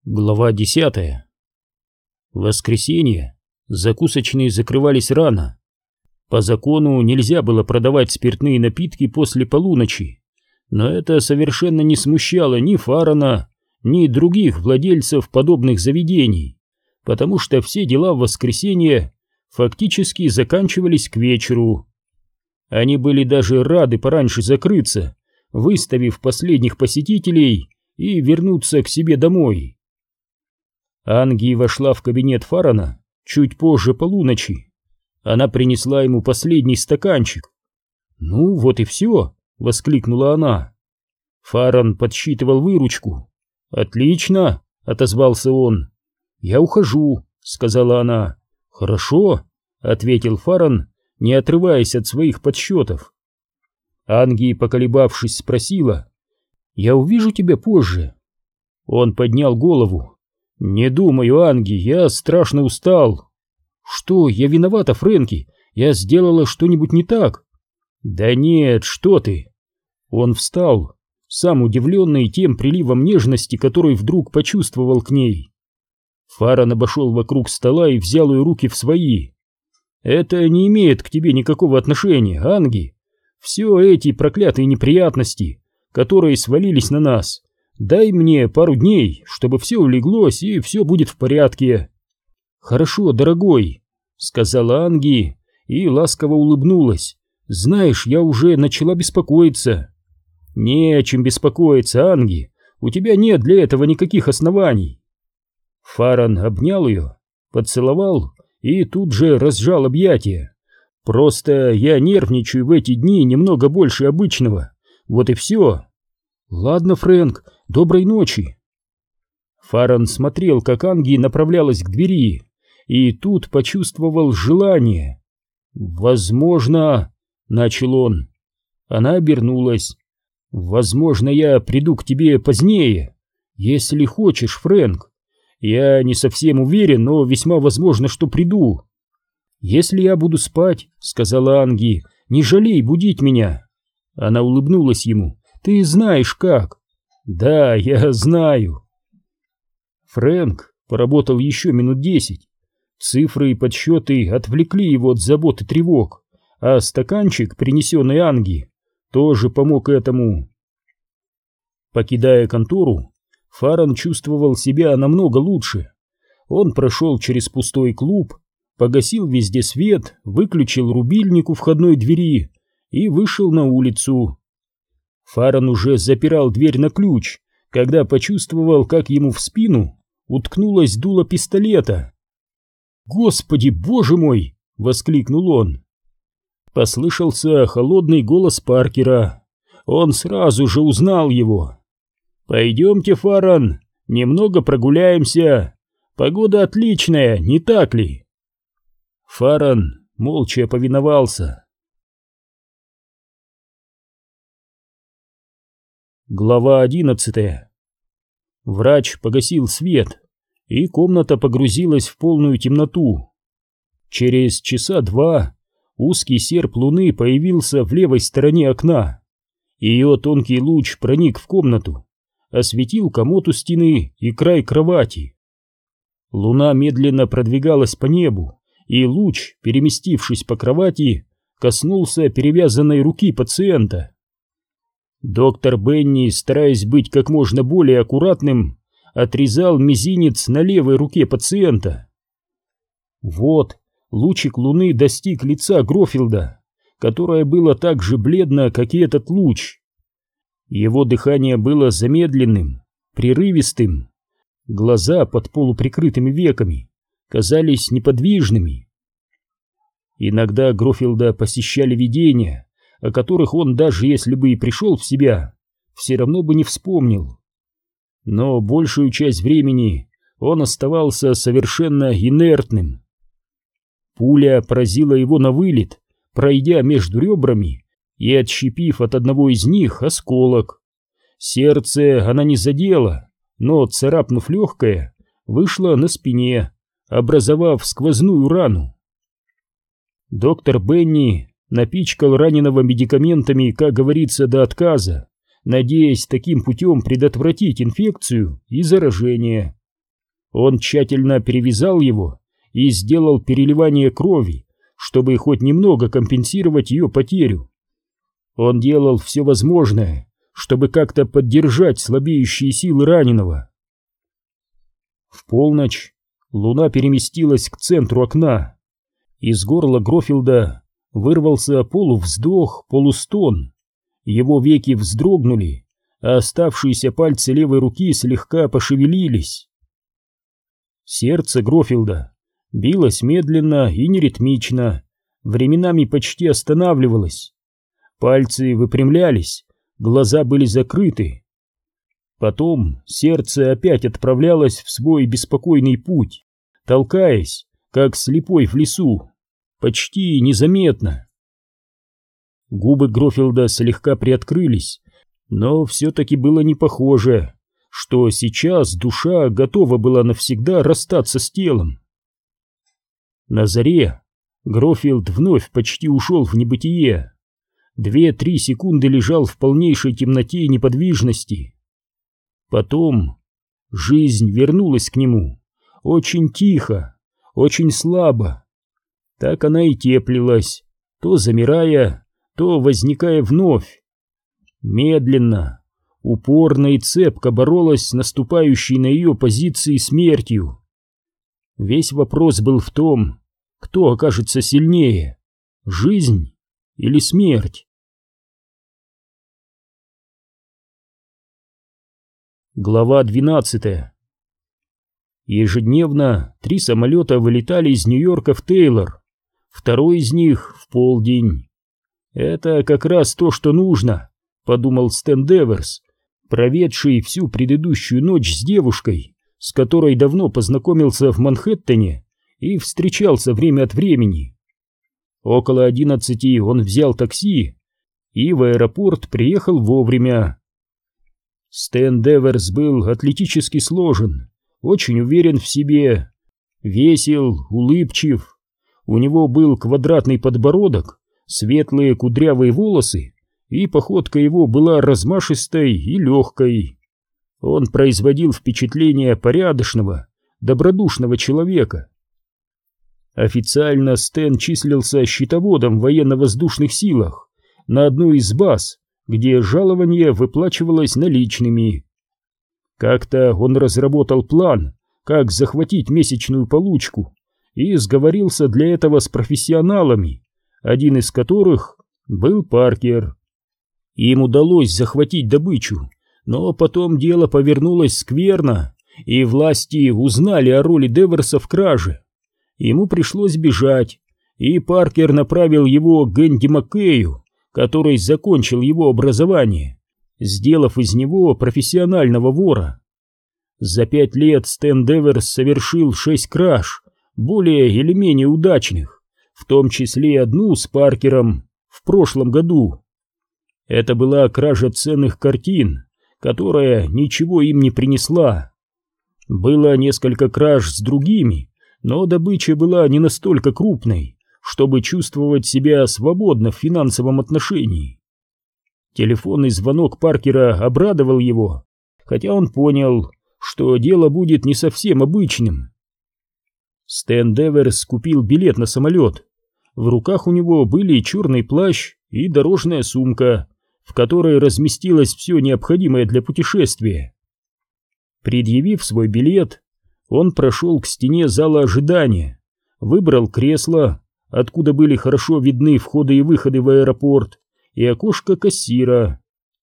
Глава 10. В воскресенье закусочные закрывались рано. По закону нельзя было продавать спиртные напитки после полуночи, но это совершенно не смущало ни Фаррена, ни других владельцев подобных заведений, потому что все дела в воскресенье фактически заканчивались к вечеру. Они были даже рады пораньше закрыться, выставив последних посетителей и вернуться к себе домой. Анги вошла в кабинет Фаррена чуть позже полуночи. Она принесла ему последний стаканчик. «Ну, вот и все», — воскликнула она. Фаррен подсчитывал выручку. «Отлично», — отозвался он. «Я ухожу», — сказала она. «Хорошо», — ответил Фаррен, не отрываясь от своих подсчетов. Анги, поколебавшись, спросила: «Я увижу тебя позже?» Он поднял голову. «Не думаю, Анги, я страшно устал». «Что, я виновата, Фрэнки? Я сделала что-нибудь не так?» «Да нет, что ты!» Он встал, сам удивленный тем приливом нежности, который вдруг почувствовал к ней. Фаррен обошел вокруг стола и взял ее руки в свои. «Это не имеет к тебе никакого отношения, Анги. Все эти проклятые неприятности, которые свалились на нас. Дай мне пару дней, чтобы все улеглось и все будет в порядке». «Хорошо, дорогой», — сказала Анги и ласково улыбнулась. «Знаешь, я уже начала беспокоиться». «Не о чем беспокоиться, Анги. У тебя нет для этого никаких оснований». Фаррен обнял ее, поцеловал и тут же разжал объятия. «Просто я нервничаю в эти дни немного больше обычного. Вот и все». «Ладно, Фрэнк, доброй ночи». Фаррен смотрел, как Анги направлялась к двери, и тут почувствовал желание. «Возможно...» — начал он. Она обернулась. «Возможно, я приду к тебе позднее, если хочешь, Фрэнк. Я не совсем уверен, но весьма возможно, что приду». «Если я буду спать, — сказала Анги, — не жалей будить меня». Она улыбнулась ему. «Ты знаешь как». «Да, я знаю». Фрэнк поработал еще минут 10. Цифры и подсчеты отвлекли его от забот и тревог, а стаканчик, принесенный Анги, тоже помог этому. Покидая контору, Фаррен чувствовал себя намного лучше. Он прошел через пустой клуб, погасил везде свет, выключил рубильник у входной двери и вышел на улицу. Фаррен уже запирал дверь на ключ, когда почувствовал, как ему в спину уткнулось дуло пистолета. «Господи, боже мой!» — воскликнул он. Послышался холодный голос Паркера. Он сразу же узнал его. «Пойдемте, Фаррен, немного прогуляемся. Погода отличная, не так ли?» Фаррен молча повиновался. Глава 11. Врач погасил свет, и комната погрузилась в полную темноту. Через часа два узкий серп луны появился в левой стороне окна. Ее тонкий луч проник в комнату, осветил комод у стены и край кровати. Луна медленно продвигалась по небу, и луч, переместившись по кровати, коснулся перевязанной руки пациента. Доктор Бенни, стараясь быть как можно более аккуратным, отрезал мизинец на левой руке пациента. Вот лучик луны достиг лица Грофилда, которое было так же бледно, как и этот луч. Его дыхание было замедленным, прерывистым. Глаза под полуприкрытыми веками казались неподвижными. Иногда Грофилда посещали видения, о которых он, даже если бы и пришел в себя, все равно бы не вспомнил. Но большую часть времени он оставался совершенно инертным. Пуля поразила его на вылет, пройдя между ребрами и отщепив от одного из них осколок. Сердце она не задела, но, царапнув легкое, вышла на спине, образовав сквозную рану. Доктор Бенни напичкал раненого медикаментами, как говорится, до отказа, надеясь таким путем предотвратить инфекцию и заражение. Он тщательно перевязал его и сделал переливание крови, чтобы хоть немного компенсировать ее потерю. Он делал все возможное, чтобы как-то поддержать слабеющие силы раненого. В полночь луна переместилась к центру окна. Из горла Грофилда вырвался полувздох, полустон. Его веки вздрогнули, а оставшиеся пальцы левой руки слегка пошевелились. Сердце Грофилда билось медленно и неритмично, временами почти останавливалось. Пальцы выпрямлялись, глаза были закрыты. Потом сердце опять отправлялось в свой беспокойный путь, толкаясь, как слепой в лесу, почти незаметно. Губы Грофилда слегка приоткрылись, но все-таки было не похоже, что сейчас душа готова была навсегда расстаться с телом. На заре Грофилд вновь почти ушел в небытие. 2-3 секунды лежал в полнейшей темноте и неподвижности. Потом жизнь вернулась к нему, очень тихо, очень слабо. Так она и теплилась, то замирая, то возникая вновь. Медленно, упорно и цепко боролась с наступающей на ее позиции смертью. Весь вопрос был в том, кто окажется сильнее, жизнь или смерть. Глава 12. Ежедневно 3 самолета вылетали из Нью-Йорка в Тейлор, второй из них в полдень. «Это как раз то, что нужно», — подумал Стэн Деверс, проведший всю предыдущую ночь с девушкой, с которой давно познакомился в Манхэттене и встречался время от времени. Около 11 он взял такси и в аэропорт приехал вовремя. Стэн Деверс был атлетически сложен, очень уверен в себе, весел, улыбчив. У него был квадратный подбородок, светлые кудрявые волосы, и походка его была размашистой и легкой. Он производил впечатление порядочного, добродушного человека. Официально Стэн числился счетоводом в военно-воздушных силах на одной из баз, где жалование выплачивалось наличными. Как-то он разработал план, как захватить месячную получку, и сговорился для этого с профессионалами, один из которых был Паркер. Им удалось захватить добычу, но потом дело повернулось скверно, и власти узнали о роли Деверса в краже. Ему пришлось бежать, и Паркер направил его к Энди Маккею, который закончил его образование, сделав из него профессионального вора. За 5 лет Стэн Деверс совершил 6 краж, более или менее удачных, в том числе одну с Паркером в прошлом году. Это была кража ценных картин, которая ничего им не принесла. Было несколько краж с другими, но добыча была не настолько крупной, чтобы чувствовать себя свободно в финансовом отношении. Телефонный звонок Паркера обрадовал его, хотя он понял, что дело будет не совсем обычным. Стэн Деверс купил билет на самолет. В руках у него были черный плащ и дорожная сумка, в которой разместилось все необходимое для путешествия. Предъявив свой билет, он прошел к стене зала ожидания, выбрал кресло, откуда были хорошо видны входы и выходы в аэропорт, и окошко кассира.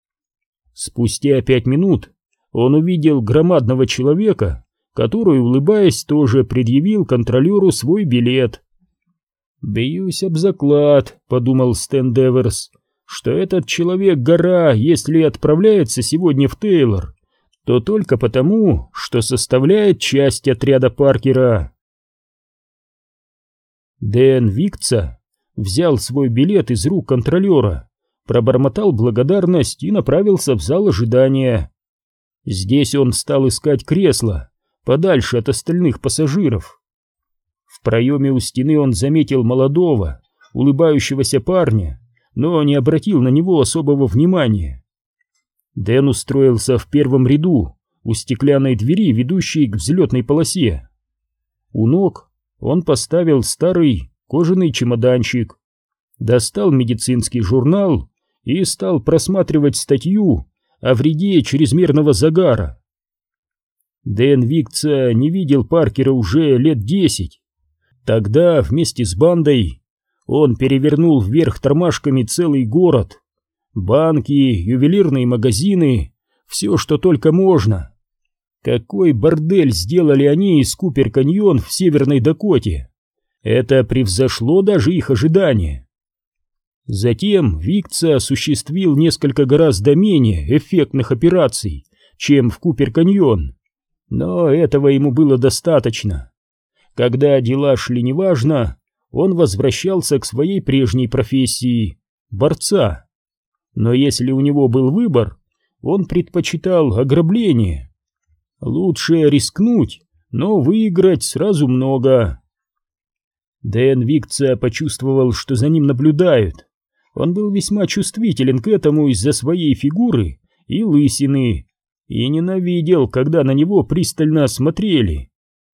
Спустя 5 минут он увидел громадного человека, который, улыбаясь, тоже предъявил контролеру свой билет. «Бьюсь об заклад», — подумал Стэн Деверс, «что этот человек гора, если отправляется сегодня в Тейлор, то только потому, что составляет часть отряда Паркера». Дэн Викца взял свой билет из рук контролера, пробормотал благодарность и направился в зал ожидания. Здесь он стал искать кресло, подальше от остальных пассажиров. В проеме у стены он заметил молодого, улыбающегося парня, но не обратил на него особого внимания. Дэн устроился в первом ряду, у стеклянной двери, ведущей к взлетной полосе. У ног он поставил старый кожаный чемоданчик, достал медицинский журнал и стал просматривать статью о вреде чрезмерного загара. Дэн Викца не видел Паркера уже лет 10. Тогда вместе с бандой он перевернул вверх тормашками целый город. Банки, ювелирные магазины, все, что только можно. Какой бордель сделали они из Купер-каньон в Северной Дакоте! Это превзошло даже их ожидания. Затем Викца осуществил несколько гораздо менее эффектных операций, чем в Купер-каньон, но этого ему было достаточно. Когда дела шли неважно, он возвращался к своей прежней профессии – борца. Но если у него был выбор, он предпочитал ограбление. Лучше рискнуть, но выиграть сразу много. Дэн Викца почувствовал, что за ним наблюдают. Он был весьма чувствителен к этому из-за своей фигуры и лысины, и ненавидел, когда на него пристально смотрели.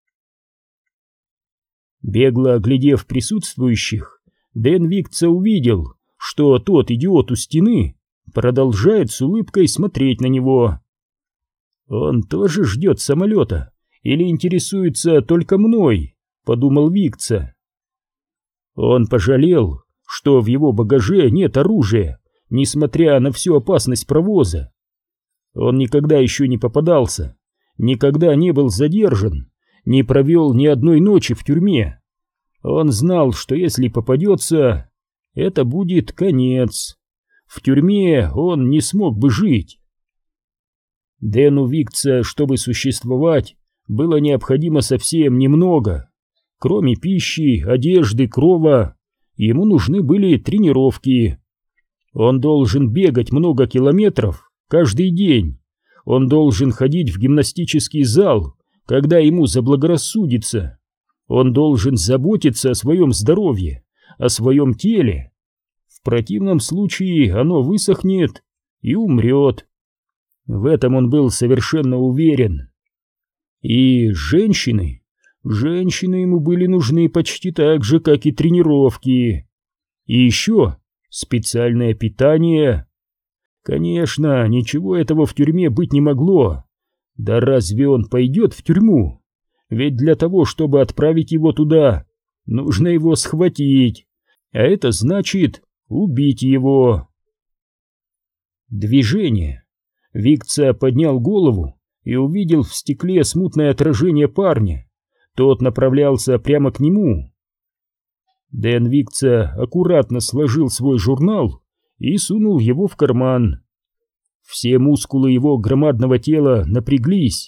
Бегло оглядев присутствующих, Дэн Викца увидел, что тот идиот у стены продолжает с улыбкой смотреть на него. «Он тоже ждет самолета или интересуется только мной?» — подумал Викца. Он пожалел, что в его багаже нет оружия, несмотря на всю опасность провоза. Он никогда еще не попадался, никогда не был задержан, не провел ни одной ночи в тюрьме. Он знал, что если попадется, это будет конец. В тюрьме он не смог бы жить. Дэну Викца, чтобы существовать, было необходимо совсем немного. Кроме пищи, одежды, крова, ему нужны были тренировки. Он должен бегать много километров каждый день. Он должен ходить в гимнастический зал, когда ему заблагорассудится. Он должен заботиться о своем здоровье, о своем теле. В противном случае оно высохнет и умрет. В этом он был совершенно уверен. И женщины ему были нужны почти так же, как и тренировки. И еще специальное питание. Конечно, ничего этого в тюрьме быть не могло. Да разве он пойдет в тюрьму? Ведь для того, чтобы отправить его туда, нужно его схватить, а это значит убить его. Движение. Викца поднял голову и увидел в стекле смутное отражение парня. Тот направлялся прямо к нему. Дэн Викца аккуратно сложил свой журнал и сунул его в карман. Все мускулы его громадного тела напряглись.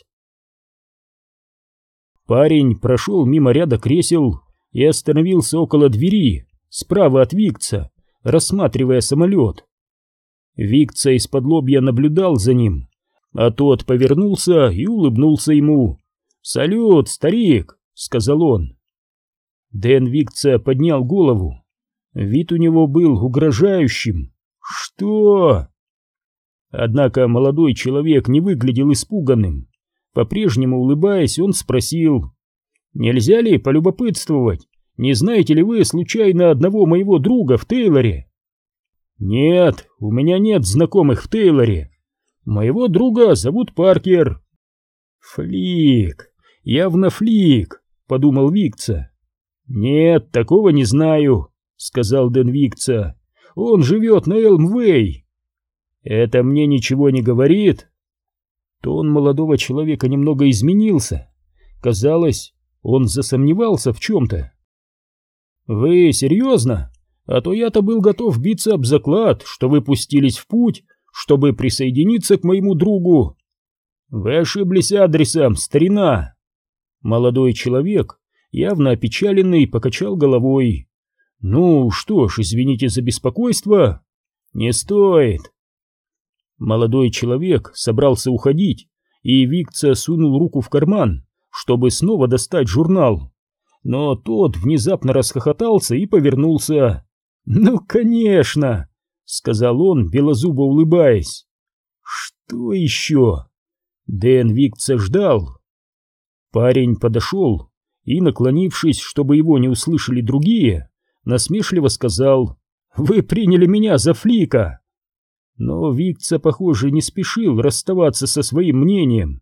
Парень прошел мимо ряда кресел и остановился около двери, справа от Викца, рассматривая самолет. Викца из-под-лобья наблюдал за ним, а тот повернулся и улыбнулся ему. «Салют, старик!» — сказал он. Дэн Викца поднял голову. Вид у него был угрожающим. «Что?» Однако молодой человек не выглядел испуганным. По-прежнему улыбаясь, он спросил: «Нельзя ли полюбопытствовать? Не знаете ли вы случайно одного моего друга в Тейлоре?» «Нет, у меня нет знакомых в Тейлоре. Моего друга зовут Паркер». «Флик, явно Флик», — подумал Викца. «Нет, такого не знаю», — сказал Дэн Викца. «Он живет на Элмвей». «Это мне ничего не говорит?» Тон молодого человека немного изменился. Казалось, он засомневался в чем-то. «Вы серьезно? А то я-то был готов биться об заклад, что вы пустились в путь, чтобы присоединиться к моему другу. Вы ошиблись адресом, старина». Молодой человек, явно опечаленный, покачал головой. «Ну что ж, извините за беспокойство. Не стоит». Молодой человек собрался уходить, и Викца сунул руку в карман, чтобы снова достать журнал. Но тот внезапно расхохотался и повернулся. «Ну, конечно!» — сказал он, белозубо улыбаясь. «Что еще?» Дэн Викца ждал. Парень подошел и, наклонившись, чтобы его не услышали другие, насмешливо сказал: «Вы приняли меня за флика!» Но Викца, похоже, не спешил расставаться со своим мнением.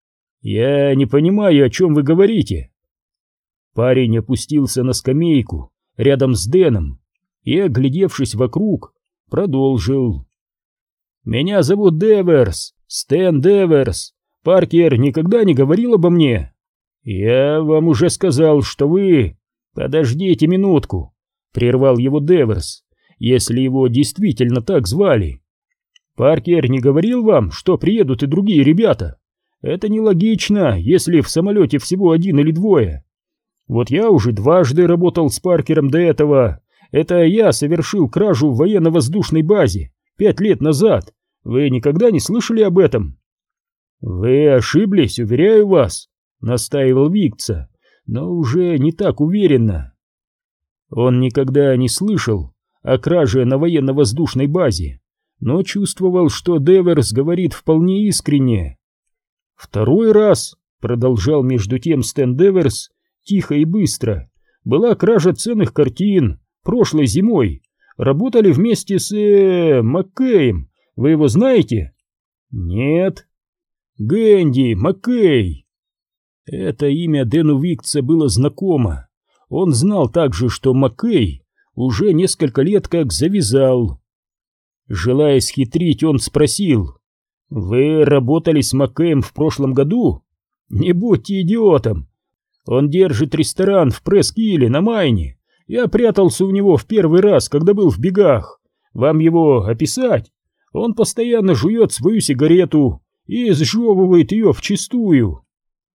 «Я не понимаю, о чем вы говорите». Парень опустился на скамейку рядом с Дэном и, оглядевшись вокруг, продолжил. «Меня зовут Деверс, Стэн Деверс. Паркер никогда не говорил обо мне. Я вам уже сказал, что вы...» «Подождите минутку», — прервал его Деверс, если его действительно так звали. «Паркер не говорил вам, что приедут и другие ребята? Это нелогично, если в самолете всего один или двое. Вот я уже дважды работал с Паркером до этого. Это я совершил кражу в военно-воздушной базе 5 лет назад. Вы никогда не слышали об этом?» «Вы ошиблись, уверяю вас», — настаивал Викца, но уже не так уверенно. Он никогда не слышал о краже на военно-воздушной базе, но чувствовал, что Деверс говорит вполне искренне. «Второй раз», — продолжал между тем Стэн Деверс, тихо и быстро, «была кража ценных картин прошлой зимой. Работали вместе с Маккеем. Вы его знаете?» «Нет». «Гэнди Маккей». Это имя Дэну Викца было знакомо. Он знал также, что Маккей уже несколько лет как завязал. Желая схитрить, он спросил: «Вы работали с Маккеем в прошлом году?» «Не будьте идиотом. Он держит ресторан в Пресс-Килле на Майне. Я прятался у него в первый раз, когда был в бегах. Вам его описать? Он постоянно жует свою сигарету и сжевывает ее вчистую».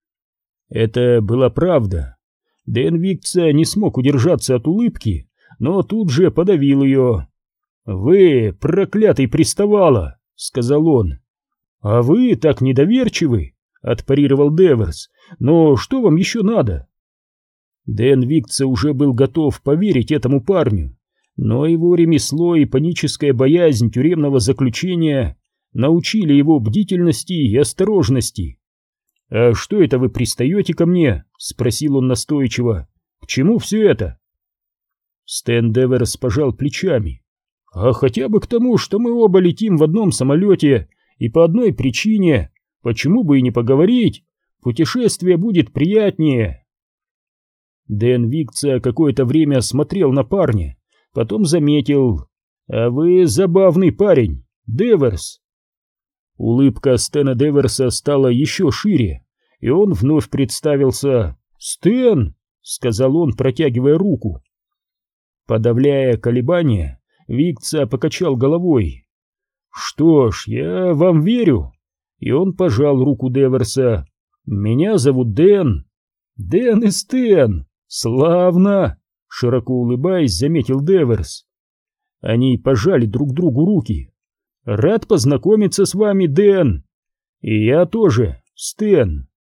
Это была правда. Дэн Викца не смог удержаться от улыбки, но тут же подавил ее. «Вы, проклятый приставала», — сказал он. «А вы так недоверчивы», — отпарировал Деверс. «Но что вам еще надо?» Дэн Викца уже был готов поверить этому парню, но его ремесло и паническая боязнь тюремного заключения научили его бдительности и осторожности. «А что это вы пристаете ко мне?» — спросил он настойчиво. «К чему все это?» Стэн Деверс пожал плечами. «А хотя бы к тому, что мы оба летим в одном самолете, и по одной причине, почему бы и не поговорить, путешествие будет приятнее». Дэн Викца какое-то время смотрел на парня, потом заметил: «А вы забавный парень, Деверс». Улыбка Стэна Деверса стала еще шире, и он вновь представился. «Стэн!» — сказал он, протягивая руку. Подавляя колебания, Викца покачал головой. «Что ж, я вам верю». И он пожал руку Деверса. «Меня зовут Дэн». «Дэн и Стэн! Славно!» — широко улыбаясь, заметил Деверс. Они пожали друг другу руки. «Рад познакомиться с вами, Дэн». «И я тоже, Стэн».